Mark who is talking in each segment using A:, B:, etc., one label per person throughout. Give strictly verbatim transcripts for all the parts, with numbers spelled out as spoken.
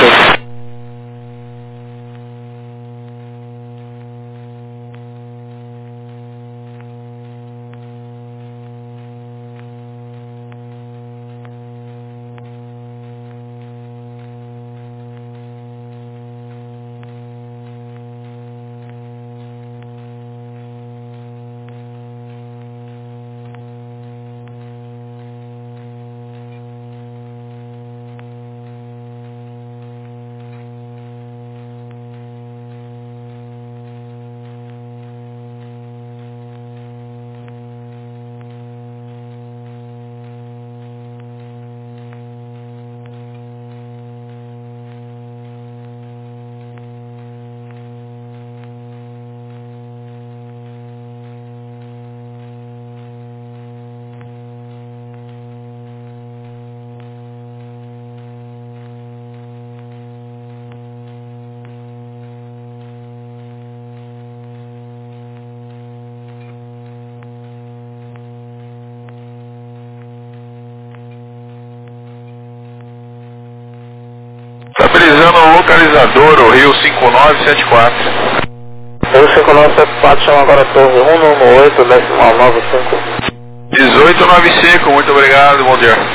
A: Estabilizando o localizador, o Rio cinco nove sete quatro.
B: Rio cinco nove sete quatro, chama agora a torre um um oito, decimal nove cinco.
A: dezoito nove cinco, muito obrigado, bom dia.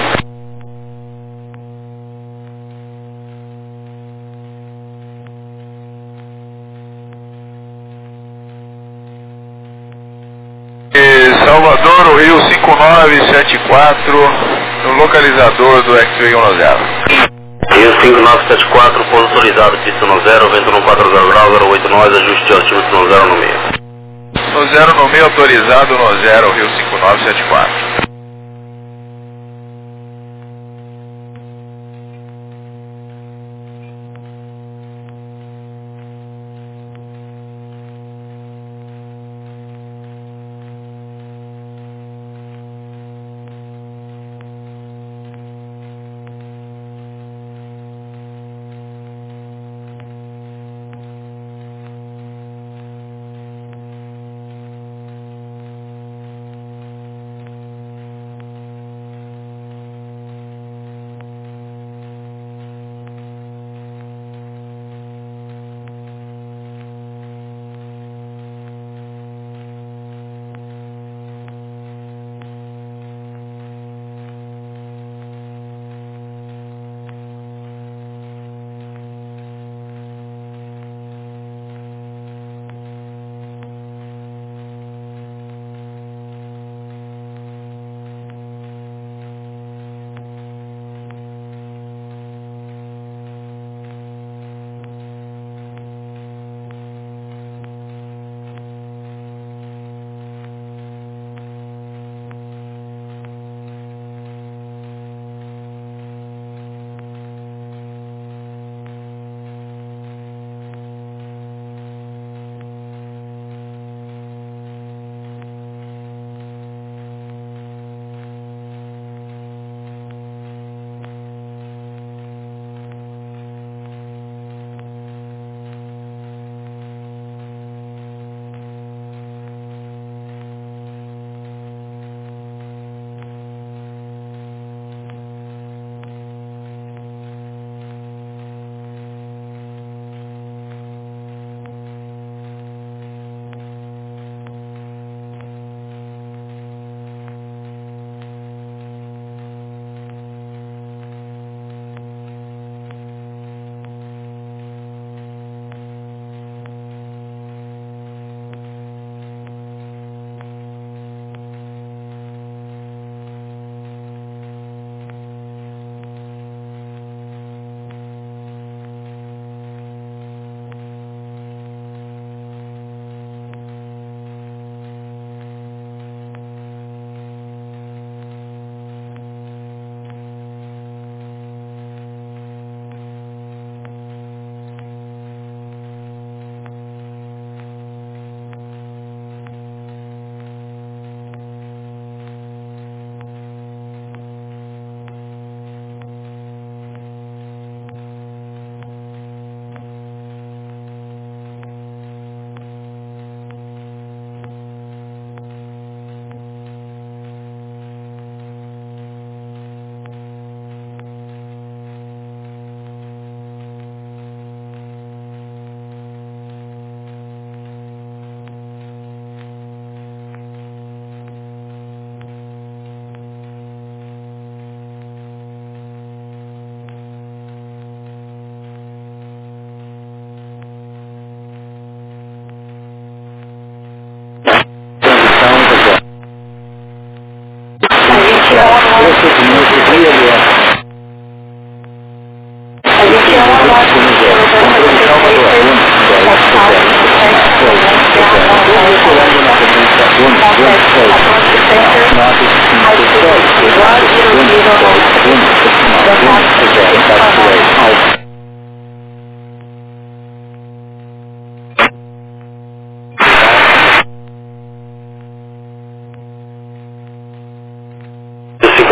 A: E Salvador, o Rio cinco nove sete quatro, no localizador do X-Ray um zero.
B: Rio cinco nove sete quatro, pouso autorizado, pista no zero, vento no quatro zero grau, zero oito nós, ajuste de altímetro no zero no meio.
A: No zero no meio, autorizado no zero, Rio cinco nove sete quatro.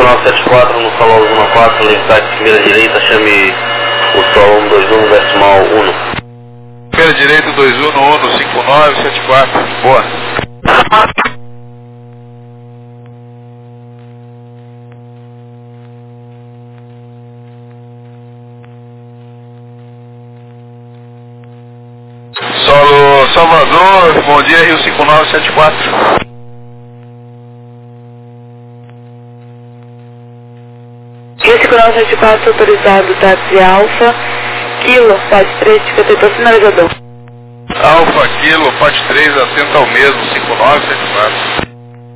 B: nove sete quatro no salão um quatro, lembrar primeira direita, chame o salão dois um decimal um.
A: Primeira direita dois um um cinco nove sete quatro. Boa. Solo Salvador, bom dia, Rio cinco nove sete quatro.
C: Rio cinco nove sete quatro, autorizado táxi Alfa, Kilo, Paz três, detector sinalizador.
A: Alfa, Kilo, Paz três, atenta ao mesmo, cinco nove sete quatro.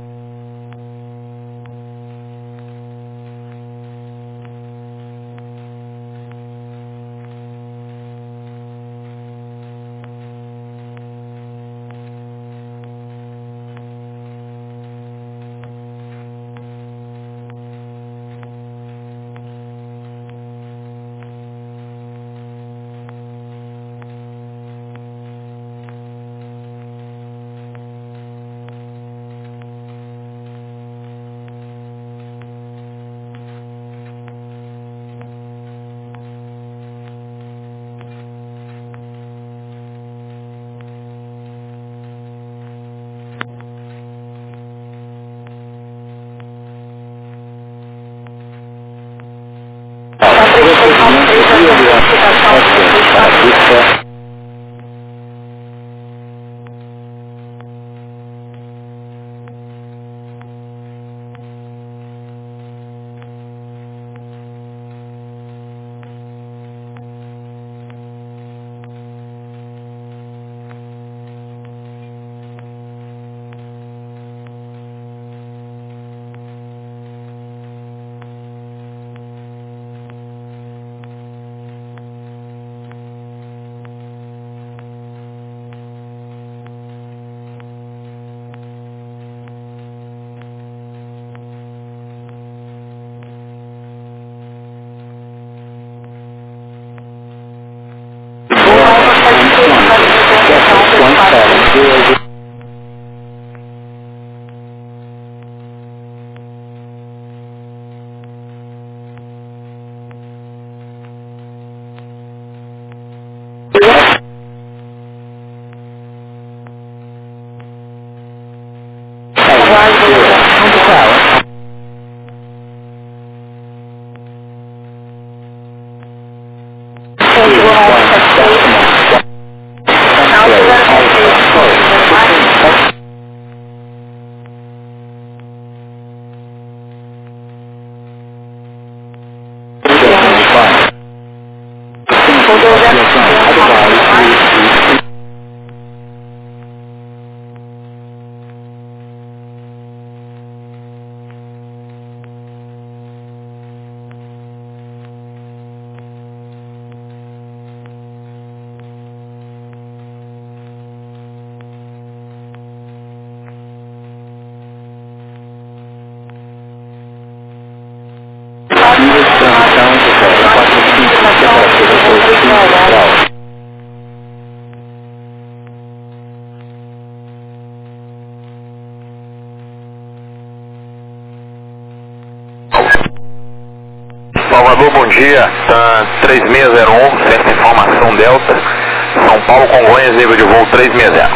D: Salvador, bom dia, tá três seis zero um, Centro de Informação Delta, São Paulo, Congonhas, nível de voo três seis zero.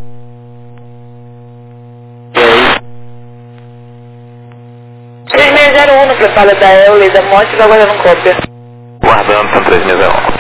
C: três seis zero um no preparo da Eule, da Monte, vai aguardando cópia.
D: Guardando, são três seis zero um.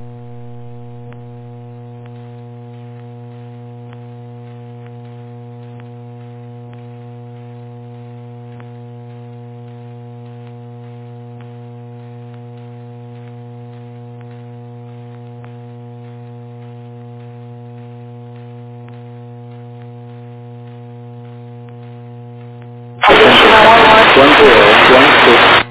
C: Quanto é? Quanto?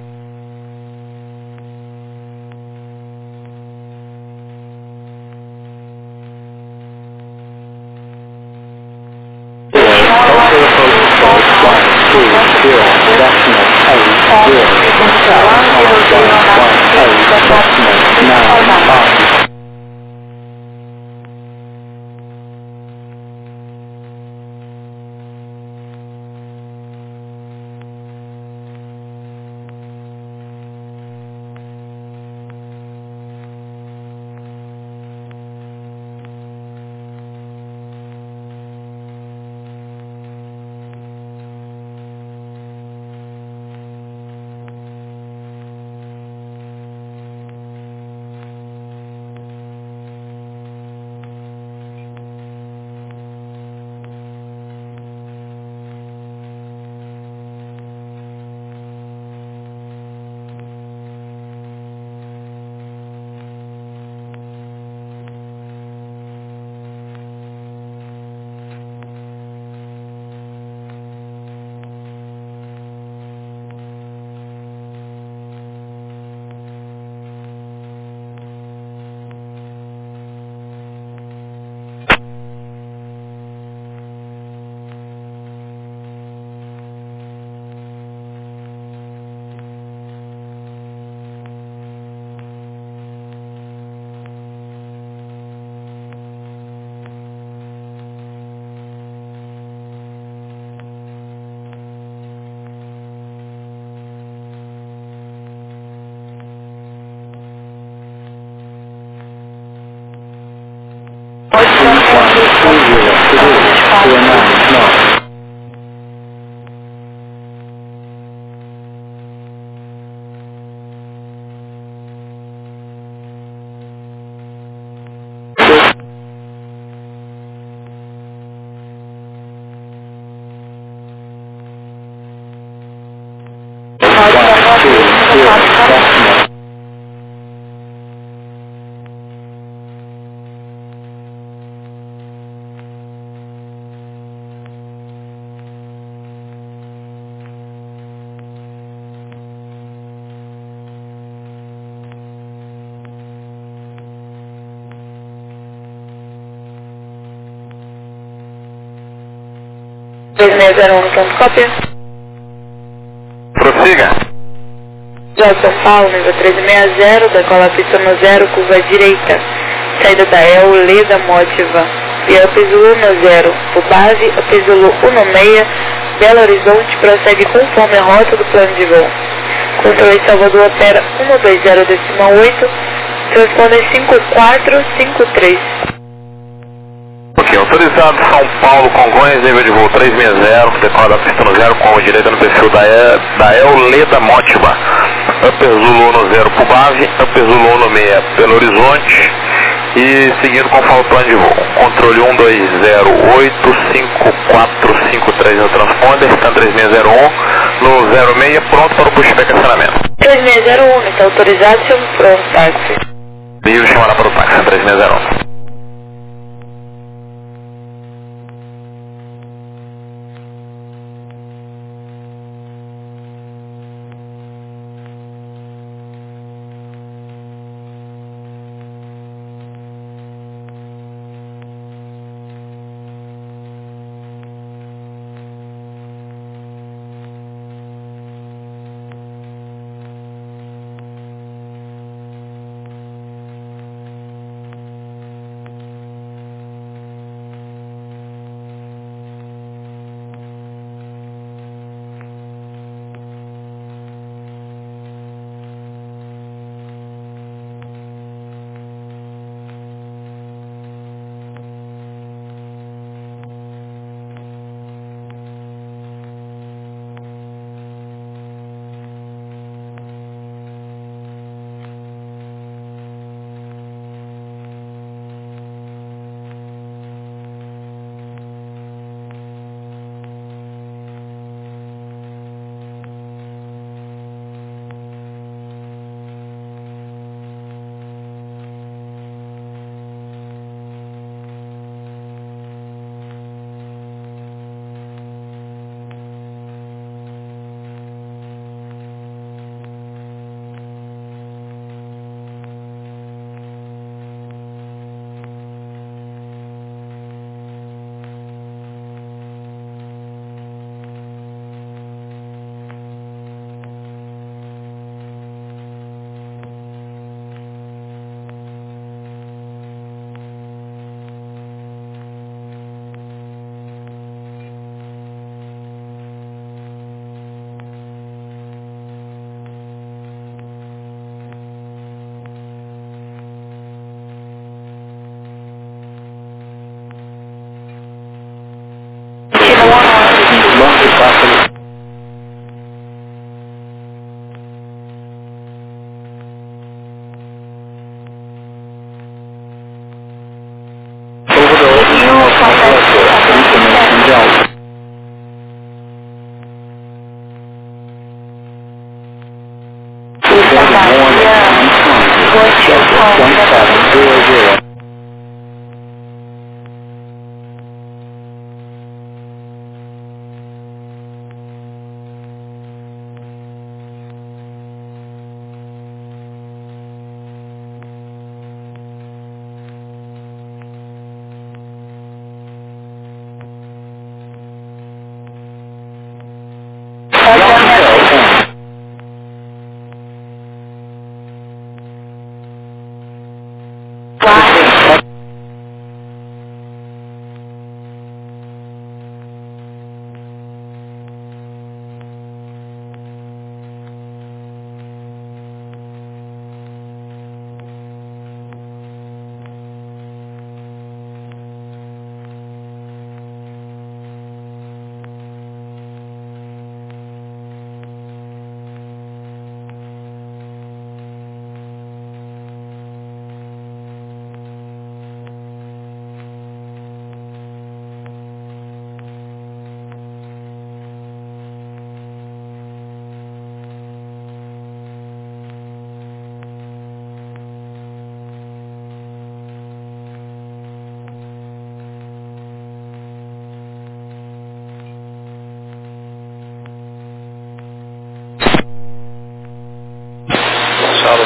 C: três seis zero um, ponto cópia.
D: Prossiga.
C: Já São Paulo, nível três seis zero, decola pista no zero, curva à direita. Saída da E L, Leda Mótiva. Via Upzulu no zero, por base, Upzulu um seis, Belo Horizonte, prossegue conforme a rota do plano de voo. Controle Salvador opera um dois zero decimal oito, transponder cinco quatro cinco três.
D: Ok, autorizado São Paulo, Congonhas, nível de voo três seis zero, decola da pista no zero, com direita no perfil da E, da E L, Leda Mótiva. Upper Zulu no zero por base, Upper Zulu um seis, Belo Horizonte, e seguindo conforme o plano de voo. Controle um dois zero oito cinco quatro cinco três no transponder, está três seis zero um, no zero seis, pronto para o pushback acionamento.
C: três seis zero um, está autorizado, chama pronto, táxi.
D: Livre chamará para o táxi, três seis zero um.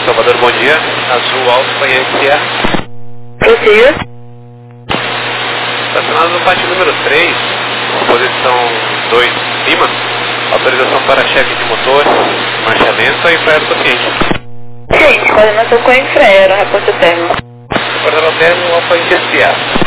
E: Salvador, bom dia. Azul Alfa Yankee Sierra.
C: Prossiga.
E: Estacionado no pátio número três, posição dois em cima. Autorização para cheque de motor, marcha lenta e freio paciente.
C: Gente, coordenação com a infraero, reporte termo.
E: Coordenador termo, Alfa Yankee Sierra.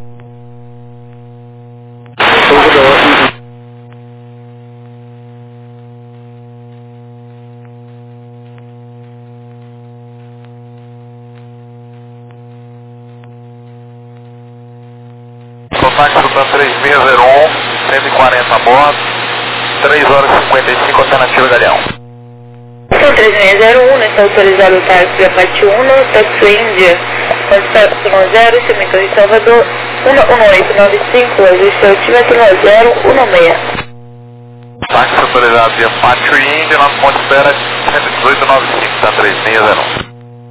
D: Táxi do TAM três seis zero um, cento e quarenta a bordo, três horas e cinquenta e cinco, alternativa Galeão.
C: TAM três seis zero um, está autorizado o táxi Apache um, táxi Índia, contato zero, cemitério de Salvador, um um oito nove cinco, ajuste altímetro zero um seis.
D: Táxi autorizado via Apache Índia, nosso ponto de espera cento e dezoito nove cinco, TAM três seis zero um.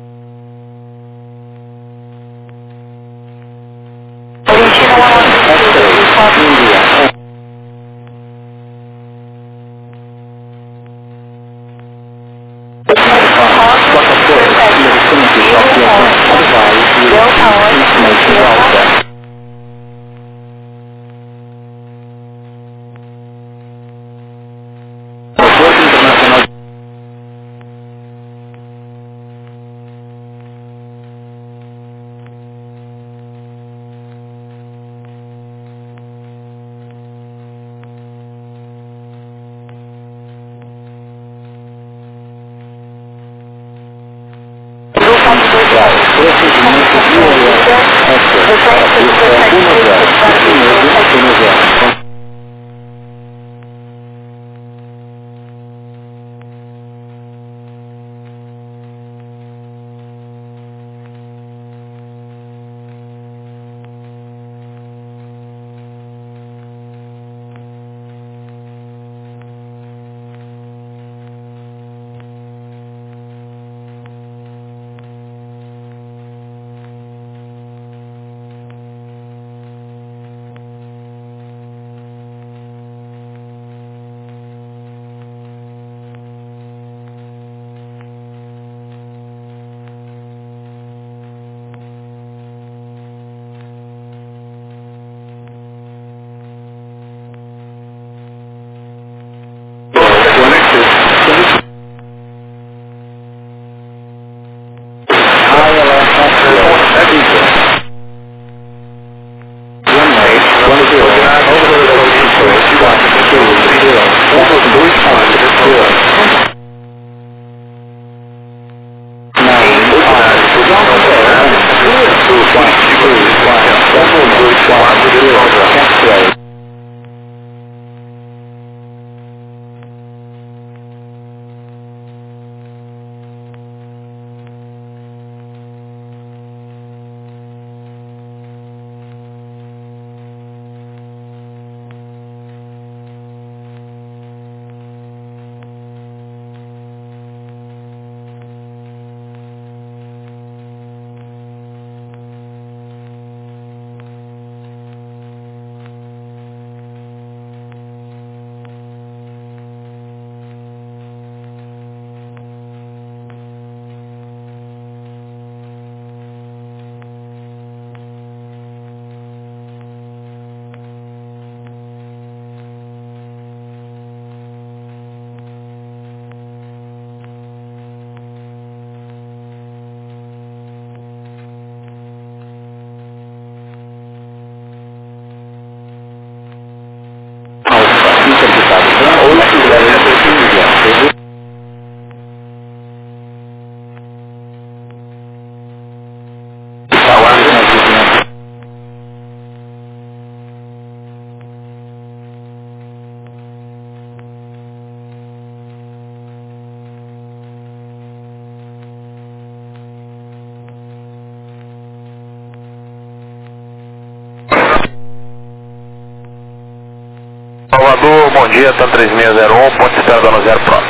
D: Salvador, bom dia, TAM três seis zero um, ponto de espera da zero pronto.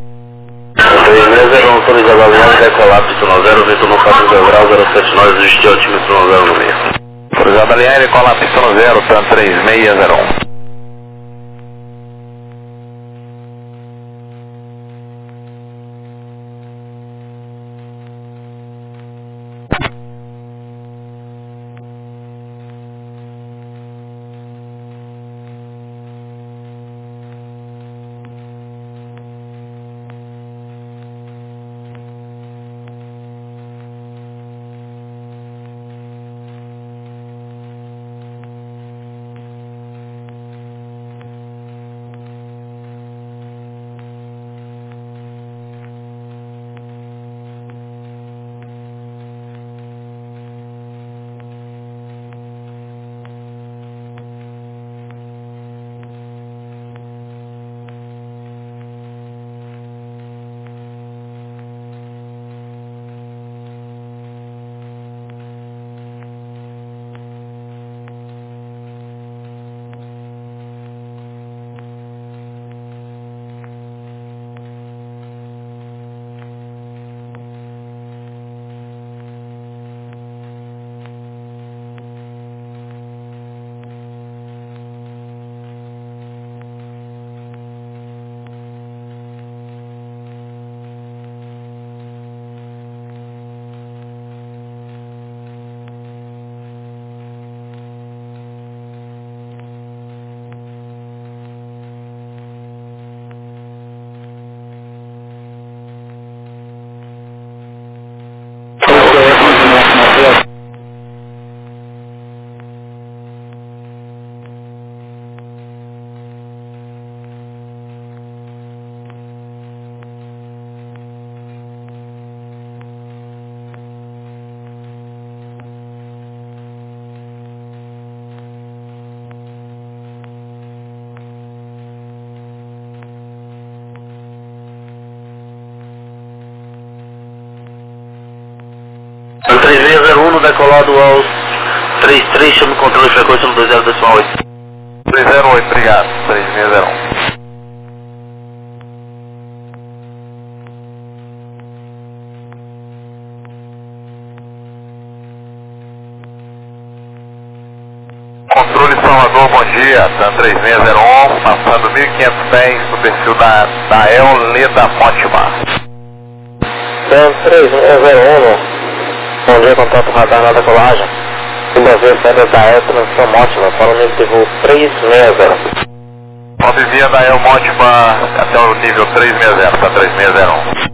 B: três seis zero um, autorizado a linha, decolar, pistão zero, vento no quatro grau, zero sete nove, ajuste altímetro zero no meio.
D: Autorizado a linha, decolar, pistão zero, TAM três seis zero um.
B: decolado aos trinta e três, chama o controle de frequência no dois zero oito.
D: dois zero oito, obrigado. três seis zero um. Controle Salvador, bom dia, TAM três seis zero um, passando mil quinhentos e dez no perfil da, da El Leda Motima.
B: TAM três seis zero um, bom dia, contato radar na decolagem. Brasil, saída da El Transição Motima, para o nível de voo três seis zero.
D: Rodovia da El Motima até o nível três seis zero, tá três seis zero um.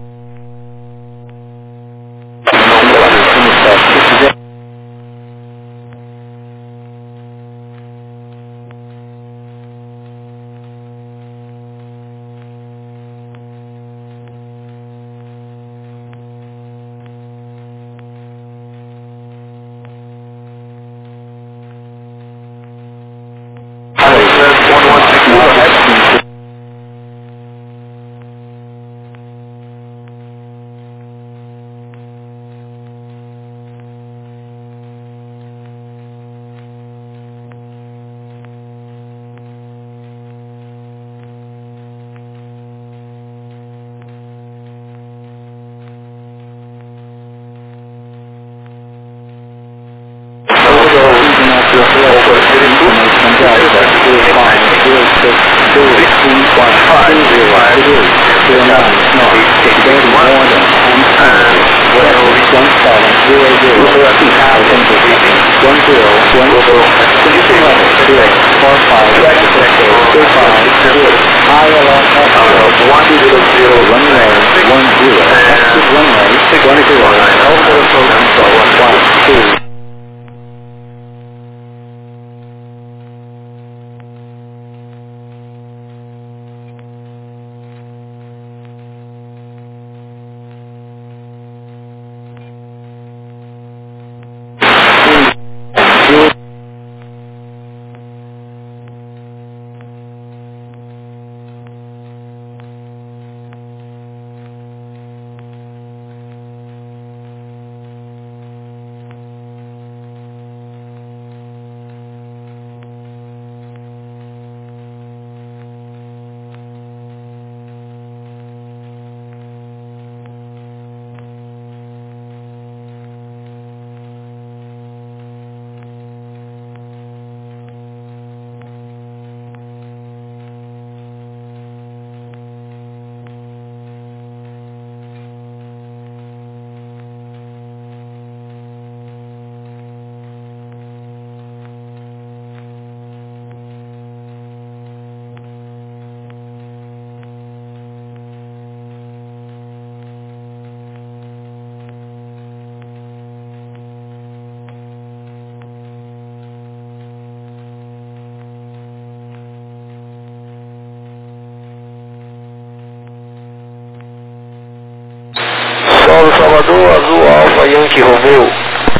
B: Solo Salvador, Azul Alfa Yankee Romeo.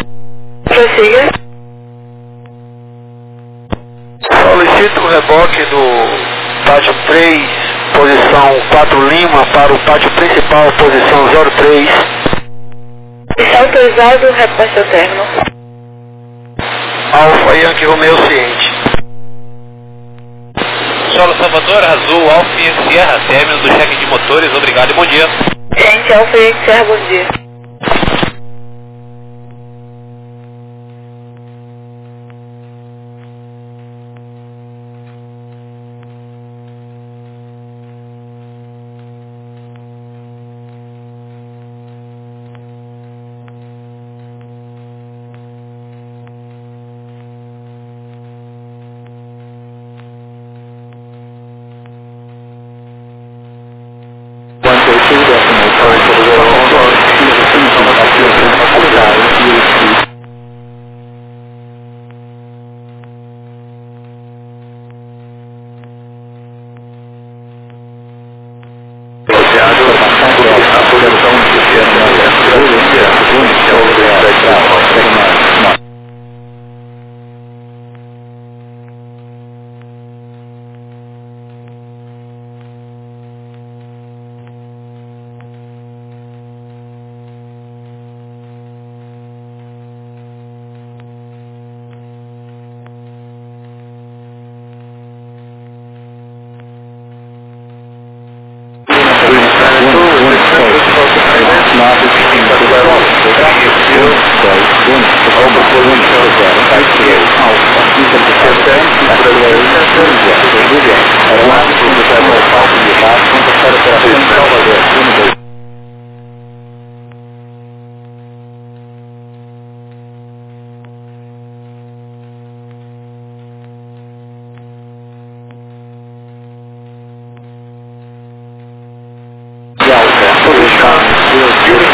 C: Prossiga.
B: Solicito o reboque do pátio três, posição quatro Lima, para o pátio principal, posição zero três.
C: Está autorizado, reposto ao término.
B: Alfa Yankee Romeo ciente.
E: Solo Salvador, Azul, Alfa e Sierra, término do cheque de motores, obrigado e bom dia.
C: Gente, Alfa e Sierra, bom dia.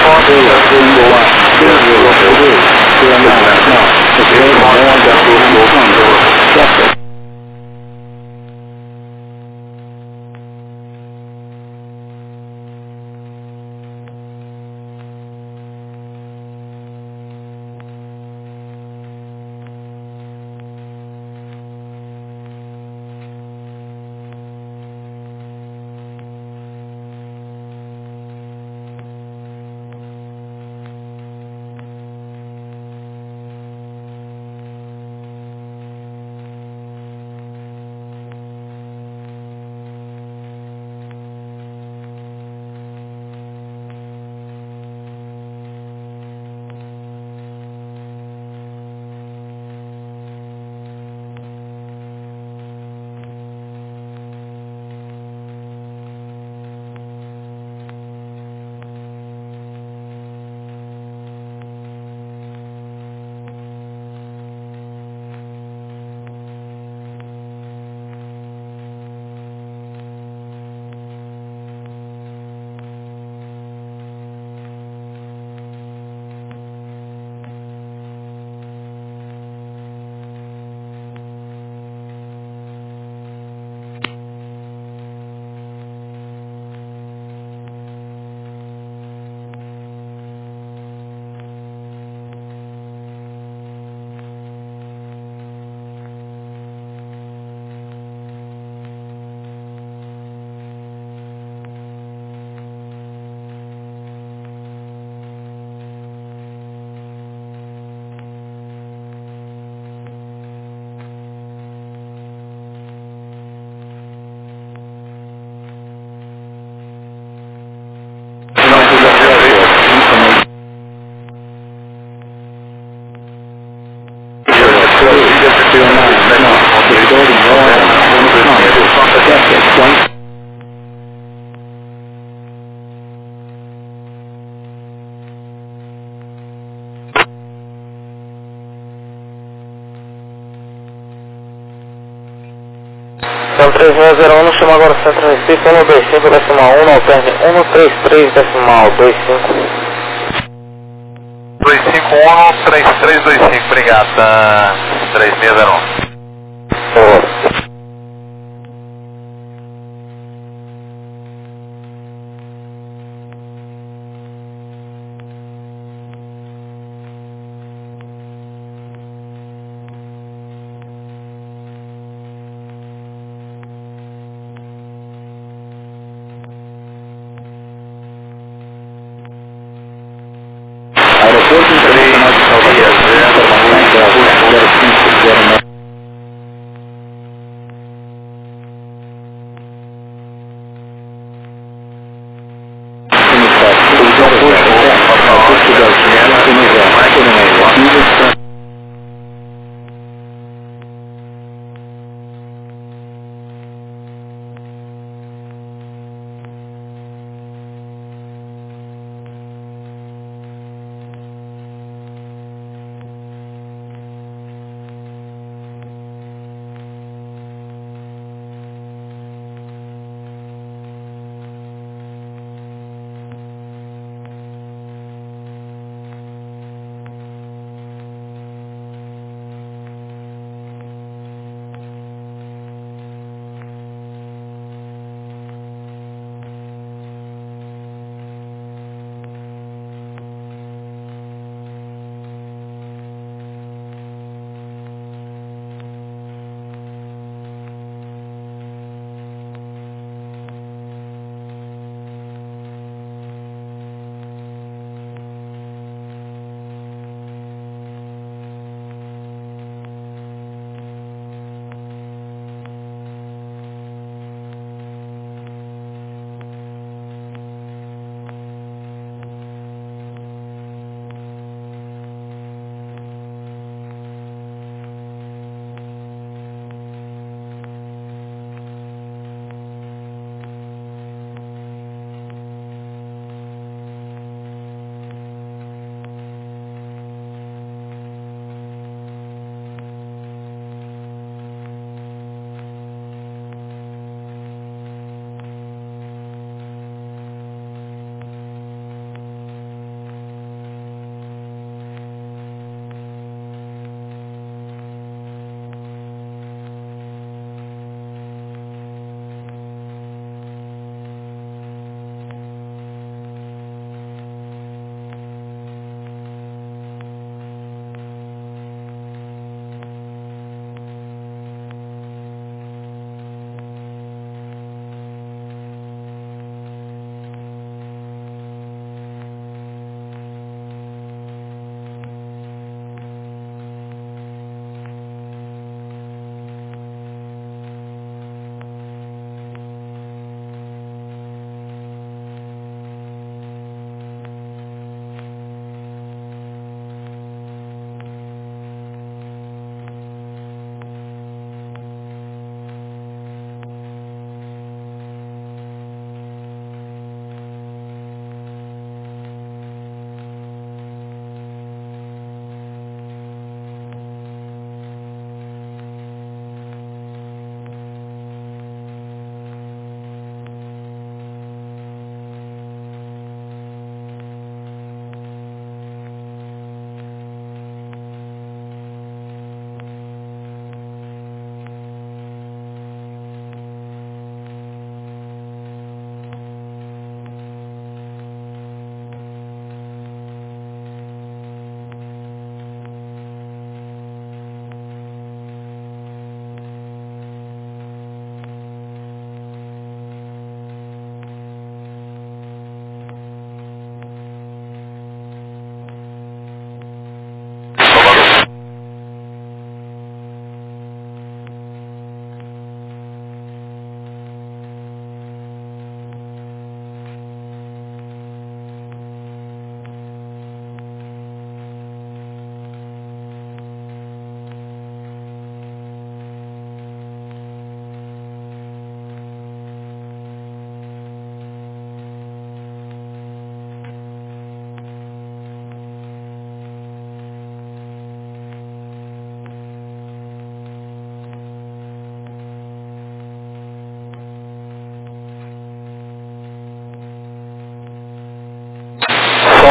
B: Então três seis zero um, chama agora o Centro Recife, um dois cinco decimal um, alterne um três três decimal dois cinco.
D: dois cinco um, três três dois cinco, obrigado, tá três seis zero um.
B: Boa.
D: Aeroporto Internacional de Salvador, informações da zero cinco zero nove.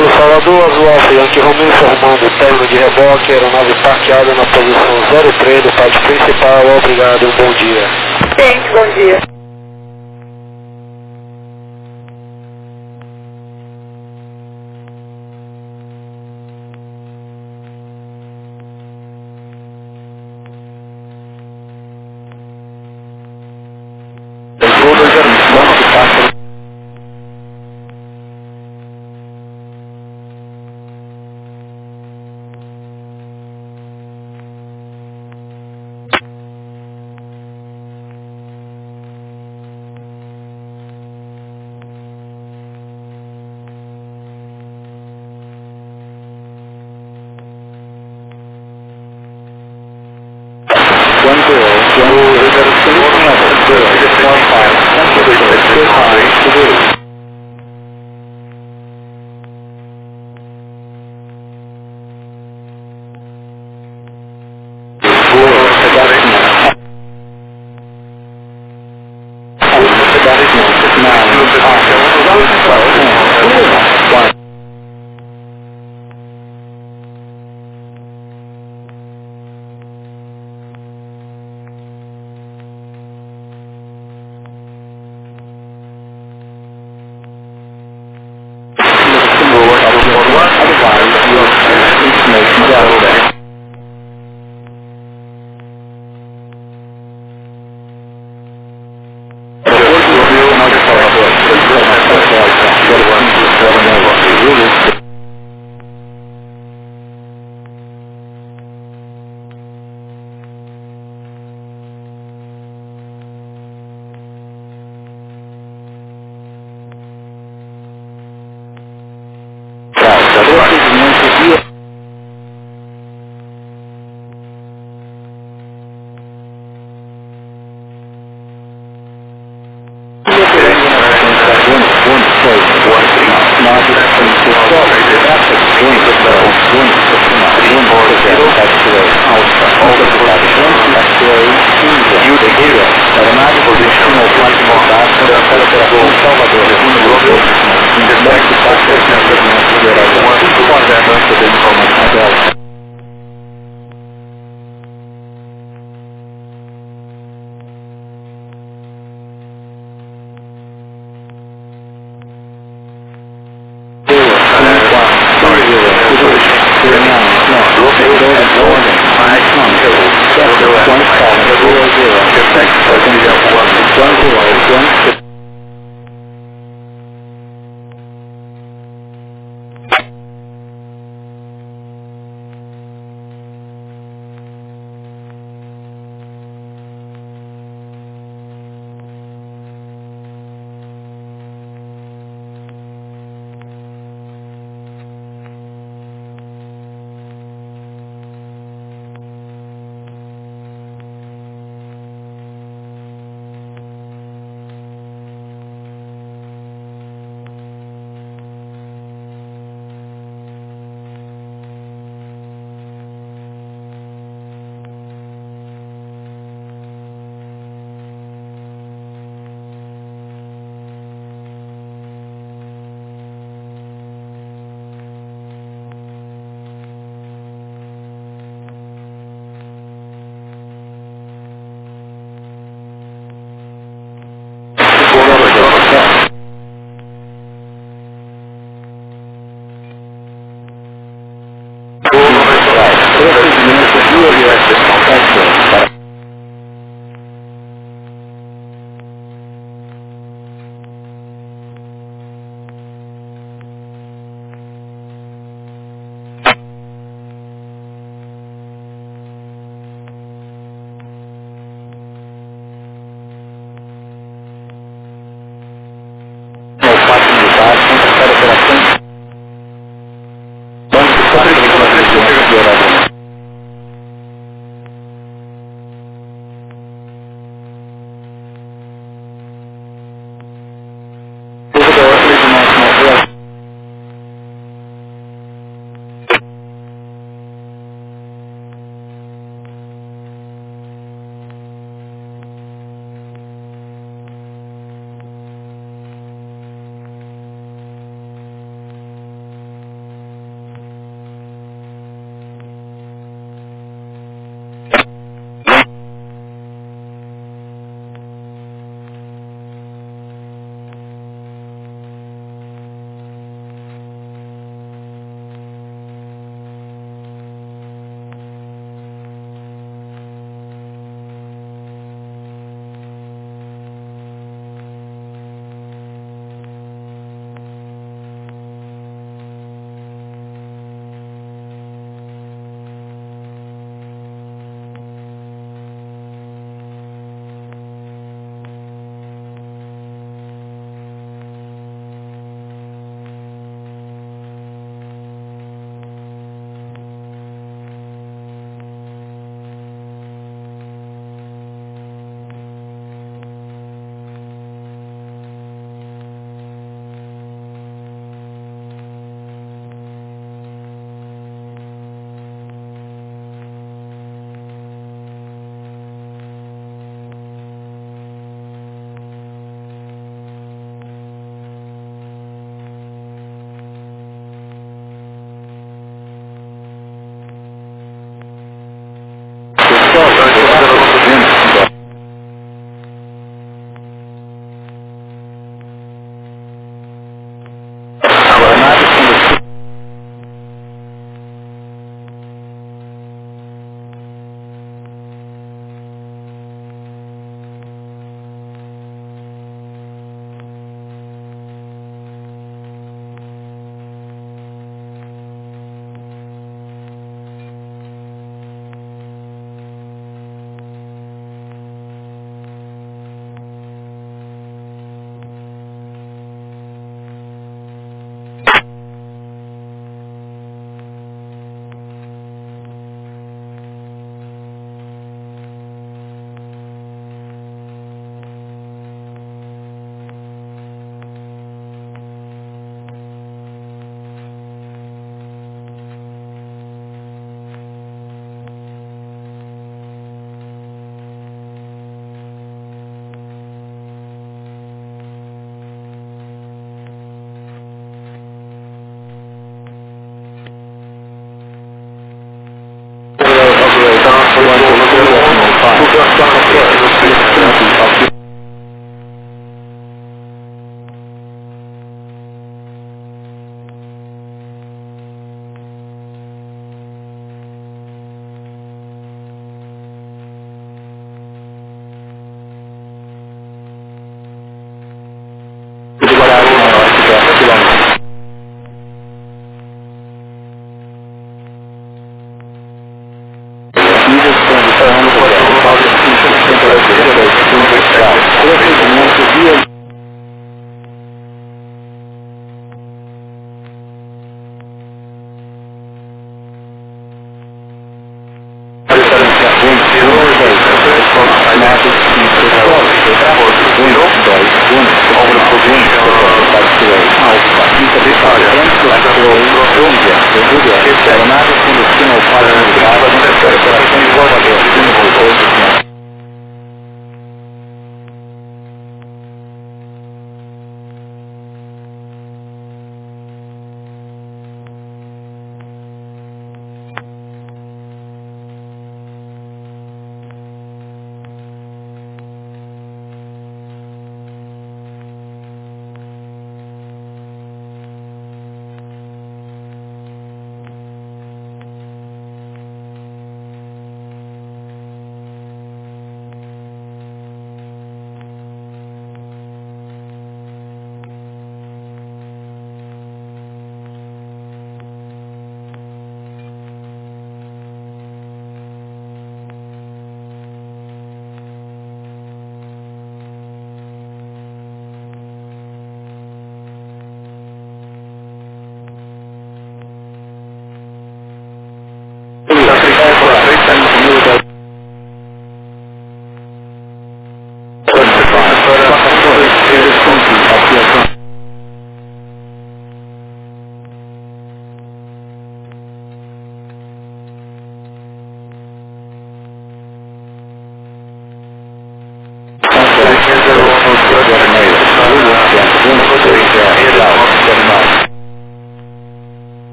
F: Paulo Salvador, Azul Alfa Yankee Romeo informando término de reboque, aeronave parqueada na posição zero três do pátio principal, obrigado, um bom dia.
C: Gente, bom dia.
F: One, one, one, one, one, one, one, one,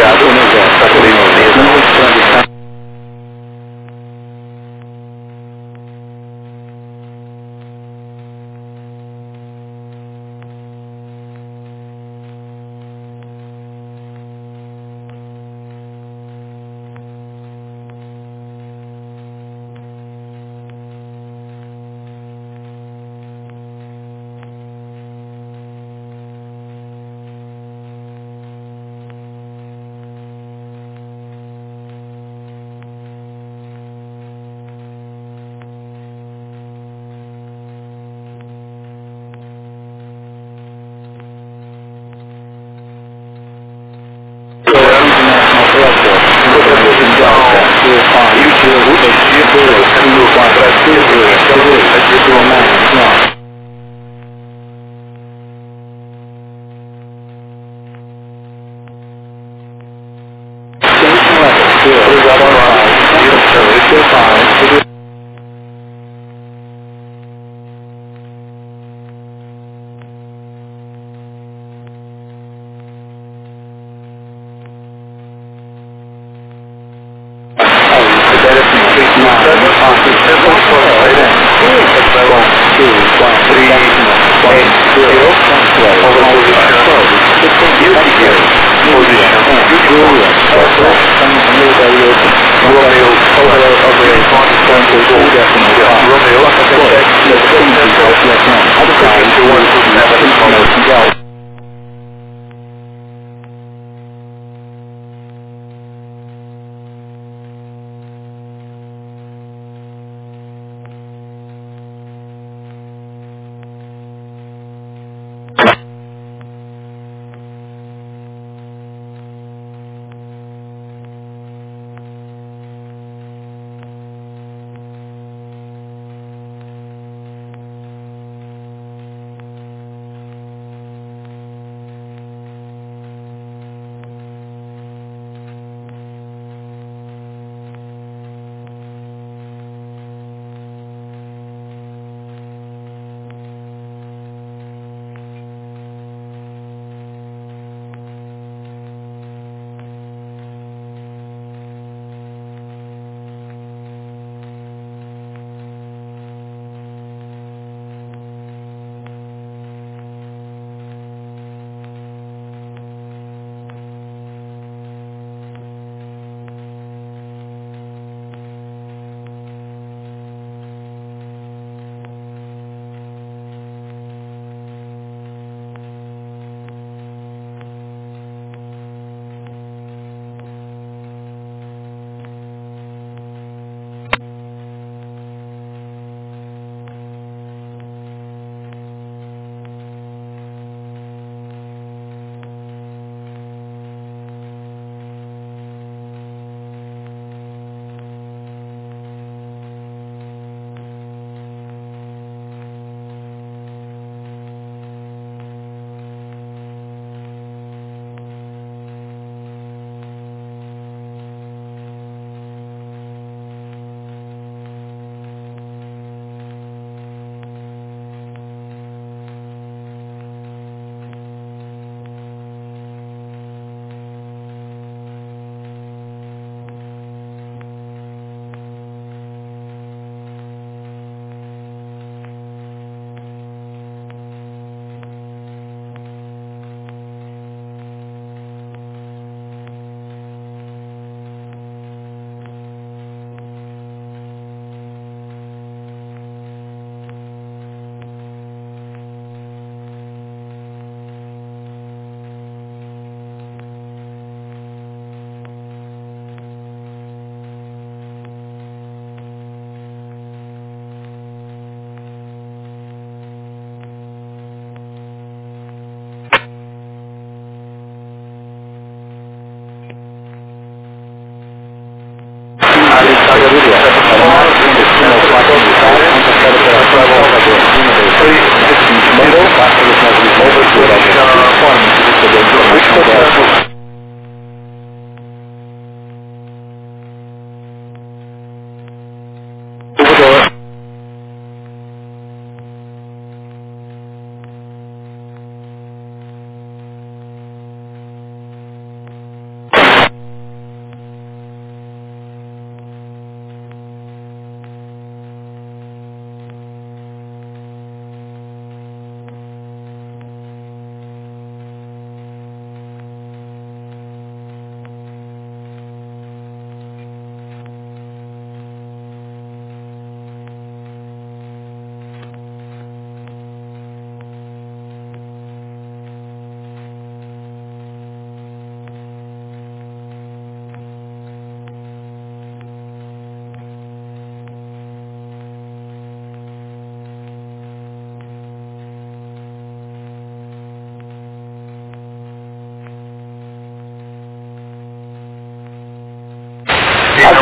D: obrigado. Tá por aí,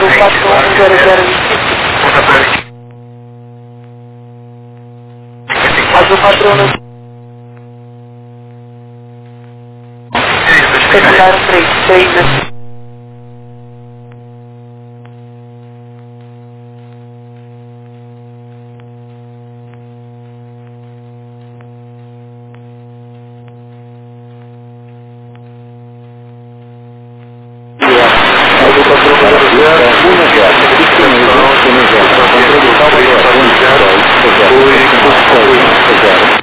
C: Azul quatro um zero zero Azul quatro um secundário três seis.
D: Salvador,